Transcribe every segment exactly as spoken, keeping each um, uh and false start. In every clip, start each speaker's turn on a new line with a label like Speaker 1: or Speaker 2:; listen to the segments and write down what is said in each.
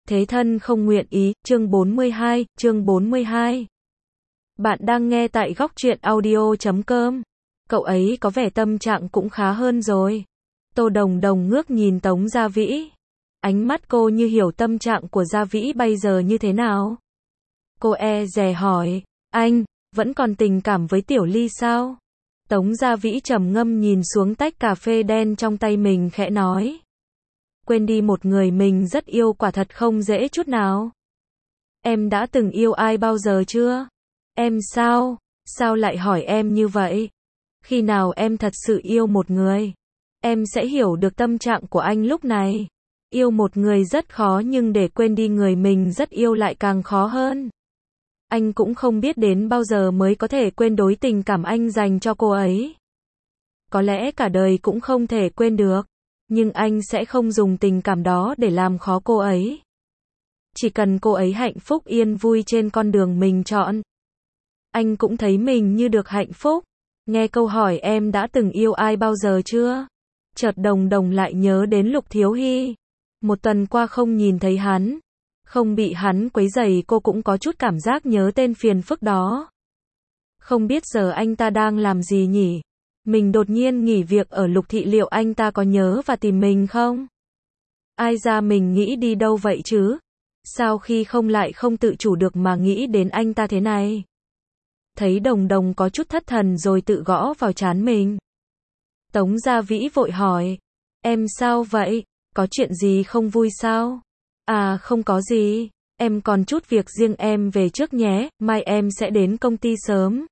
Speaker 1: Thế thân không nguyện ý, chương bốn mươi hai, chương bốn mươi hai. Bạn đang nghe tại góc truyện audio chấm com. Cậu ấy có vẻ tâm trạng cũng khá hơn rồi. Tô Đồng Đồng ngước nhìn Tống Gia Vĩ. Ánh mắt cô như hiểu tâm trạng của Gia Vĩ bây giờ như thế nào. Cô e dè hỏi, anh, vẫn còn tình cảm với Tiểu Ly sao? Tống Gia Vĩ trầm ngâm nhìn xuống tách cà phê đen trong tay mình khẽ nói. Quên đi một người mình rất yêu quả thật không dễ chút nào. Em đã từng yêu ai bao giờ chưa? Em sao? Sao lại hỏi em như vậy? Khi nào em thật sự yêu một người, em sẽ hiểu được tâm trạng của anh lúc này. Yêu một người rất khó nhưng để quên đi người mình rất yêu lại càng khó hơn. Anh cũng không biết đến bao giờ mới có thể quên đối tình cảm anh dành cho cô ấy. Có lẽ cả đời cũng không thể quên được. Nhưng anh sẽ không dùng tình cảm đó để làm khó cô ấy. Chỉ cần cô ấy hạnh phúc yên vui trên con đường mình chọn. Anh cũng thấy mình như được hạnh phúc. Nghe câu hỏi em đã từng yêu ai bao giờ chưa? Chợt Đồng Đồng lại nhớ đến Lục Thiếu Hy. Một tuần qua không nhìn thấy hắn. Không bị hắn quấy rầy cô cũng có chút cảm giác nhớ tên phiền phức đó. Không biết giờ anh ta đang làm gì nhỉ? Mình đột nhiên nghỉ việc ở Lục Thị liệu anh ta có nhớ và tìm mình không? Ai ra mình nghĩ đi đâu vậy chứ? Sao khi không lại không tự chủ được mà nghĩ đến anh ta thế này? Thấy Đồng Đồng có chút thất thần rồi tự gõ vào trán mình. Tống Gia Vĩ vội hỏi. Em sao vậy? Có chuyện gì không vui sao? À không có gì. Em còn chút việc riêng em về trước nhé, mai em sẽ đến công ty sớm.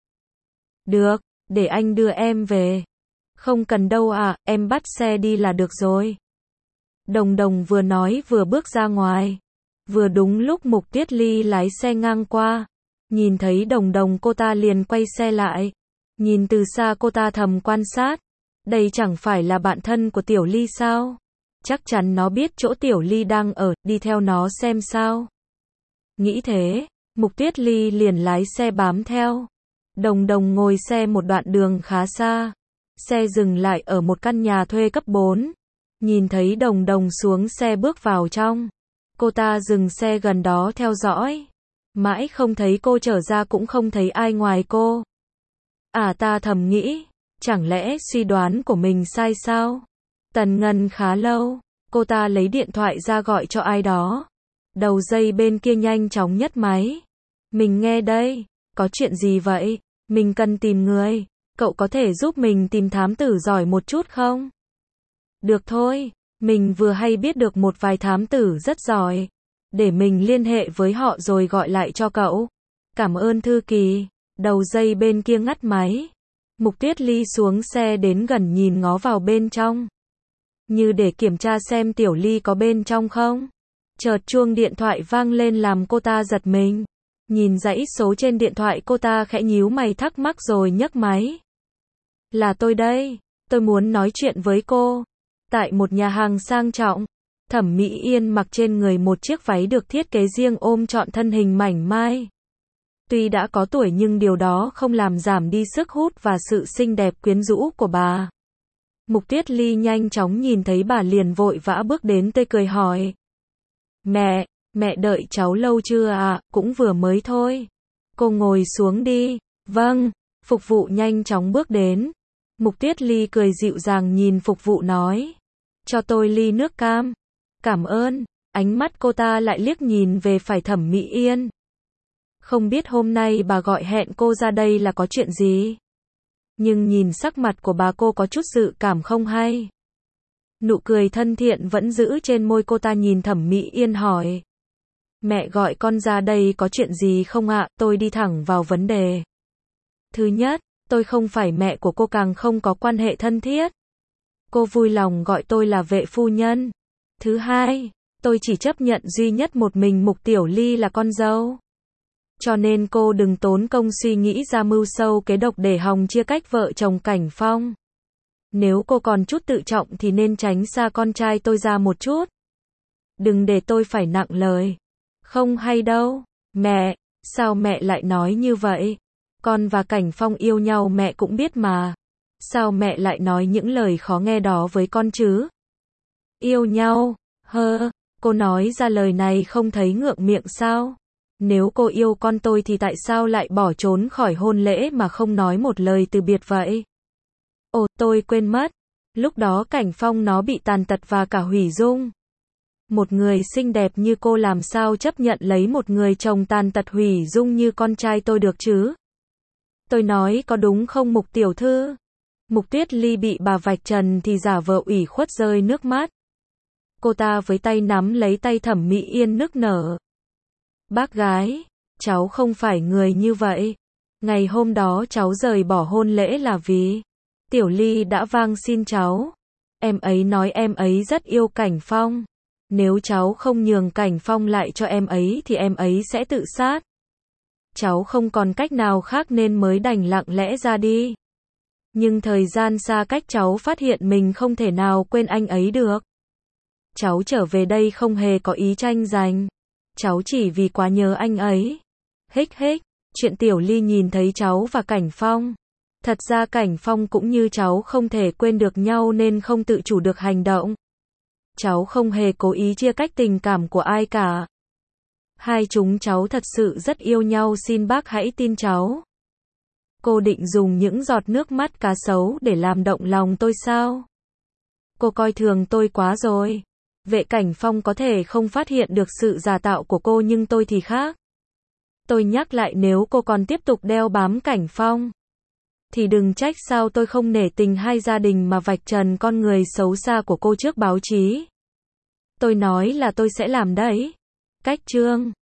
Speaker 1: Được. Để anh đưa em về. Không cần đâu à, em bắt xe đi là được rồi. Đồng Đồng vừa nói vừa bước ra ngoài. Vừa đúng lúc Mục Tuyết Ly lái xe ngang qua. Nhìn thấy Đồng Đồng cô ta liền quay xe lại. Nhìn từ xa cô ta thầm quan sát. Đây chẳng phải là bạn thân của Tiểu Ly sao? Chắc chắn nó biết chỗ Tiểu Ly đang ở, đi theo nó xem sao. Nghĩ thế, Mục Tuyết Ly liền lái xe bám theo. Đồng Đồng ngồi xe một đoạn đường khá xa. Xe dừng lại ở một căn nhà thuê cấp bốn. Nhìn thấy Đồng Đồng xuống xe bước vào trong. Cô ta dừng xe gần đó theo dõi. Mãi không thấy cô trở ra cũng không thấy ai ngoài cô. À ta thầm nghĩ. Chẳng lẽ suy đoán của mình sai sao? Tần ngần khá lâu. Cô ta lấy điện thoại ra gọi cho ai đó. Đầu dây bên kia nhanh chóng nhấc máy. Mình nghe đây. Có chuyện gì vậy? Mình cần tìm người. Cậu có thể giúp mình tìm thám tử giỏi một chút không? Được thôi. Mình vừa hay biết được một vài thám tử rất giỏi. Để mình liên hệ với họ rồi gọi lại cho cậu. Cảm ơn thư ký. Đầu dây bên kia ngắt máy. Mục Tuyết Ly xuống xe đến gần nhìn ngó vào bên trong. Như để kiểm tra xem Tiểu Ly có bên trong không. Chợt chuông điện thoại vang lên làm cô ta giật mình. Nhìn dãy số trên điện thoại cô ta khẽ nhíu mày thắc mắc rồi nhấc máy. Là tôi đây, tôi muốn nói chuyện với cô. Tại một nhà hàng sang trọng, Thẩm Mỹ Yên mặc trên người một chiếc váy được thiết kế riêng ôm trọn thân hình mảnh mai. Tuy đã có tuổi nhưng điều đó không làm giảm đi sức hút và sự xinh đẹp quyến rũ của bà. Mục Tuyết Ly nhanh chóng nhìn thấy bà liền vội vã bước đến tươi cười hỏi. Mẹ, mẹ đợi cháu lâu chưa à, cũng vừa mới thôi. Cô ngồi xuống đi. Vâng, phục vụ nhanh chóng bước đến. Mục Tuyết Ly cười dịu dàng nhìn phục vụ nói. Cho tôi ly nước cam. Cảm ơn. Ánh mắt cô ta lại liếc nhìn về phải Thẩm Mỹ Yên. Không biết hôm nay bà gọi hẹn cô ra đây là có chuyện gì. Nhưng nhìn sắc mặt của bà cô có chút dự cảm không hay. Nụ cười thân thiện vẫn giữ trên môi cô ta nhìn Thẩm Mỹ Yên hỏi. Mẹ gọi con ra đây có chuyện gì không ạ? Tôi đi thẳng vào vấn đề. Thứ nhất, tôi không phải mẹ của cô càng không có quan hệ thân thiết. Cô vui lòng gọi tôi là vệ phu nhân. Thứ hai, tôi chỉ chấp nhận duy nhất một mình Mục Tiểu Ly là con dâu. Cho nên cô đừng tốn công suy nghĩ ra mưu sâu kế độc để hòng chia cách vợ chồng Cảnh Phong. Nếu cô còn chút tự trọng thì nên tránh xa con trai tôi ra một chút. Đừng để tôi phải nặng lời. Không hay đâu. Mẹ, sao mẹ lại nói như vậy? Con và Cảnh Phong yêu nhau mẹ cũng biết mà. Sao mẹ lại nói những lời khó nghe đó với con chứ? Yêu nhau? Hơ, Cô nói ra lời này không thấy ngượng miệng sao? Nếu cô yêu con tôi thì tại sao lại bỏ trốn khỏi hôn lễ mà không nói một lời từ biệt vậy? Ồ, tôi quên mất. Lúc đó Cảnh Phong nó bị tàn tật và cả hủy dung. Một người xinh đẹp như cô làm sao chấp nhận lấy một người chồng tàn tật hủy dung như con trai tôi được chứ? Tôi nói có đúng không Mục tiểu thư? Mục Tuyết Ly bị bà vạch trần thì giả vờ ủy khuất rơi nước mắt. Cô ta với tay nắm lấy tay Thẩm Mỹ Yên nức nở. Bác gái, cháu không phải người như vậy. Ngày hôm đó cháu rời bỏ hôn lễ là vì Tiểu Ly đã van xin cháu. Em ấy nói em ấy rất yêu Cảnh Phong. Nếu cháu không nhường Cảnh Phong lại cho em ấy thì em ấy sẽ tự sát. Cháu không còn cách nào khác nên mới đành lặng lẽ ra đi. Nhưng thời gian xa cách cháu phát hiện mình không thể nào quên anh ấy được. Cháu trở về đây không hề có ý tranh giành. Cháu chỉ vì quá nhớ anh ấy. Hích hích, chuyện Tiểu Ly nhìn thấy cháu và Cảnh Phong. Thật ra Cảnh Phong cũng như cháu không thể quên được nhau nên không tự chủ được hành động. Cháu không hề cố ý chia cách tình cảm của ai cả. Hai chúng cháu thật sự rất yêu nhau, xin bác hãy tin cháu. Cô định dùng những giọt nước mắt cá sấu để làm động lòng tôi sao? Cô coi thường tôi quá rồi. Vệ Cảnh Phong có thể không phát hiện được sự giả tạo của cô nhưng tôi thì khác. Tôi nhắc lại nếu cô còn tiếp tục đeo bám Cảnh Phong thì đừng trách sao tôi không nể tình hai gia đình mà vạch trần con người xấu xa của cô trước báo chí. Tôi nói là tôi sẽ làm đấy. Cách chương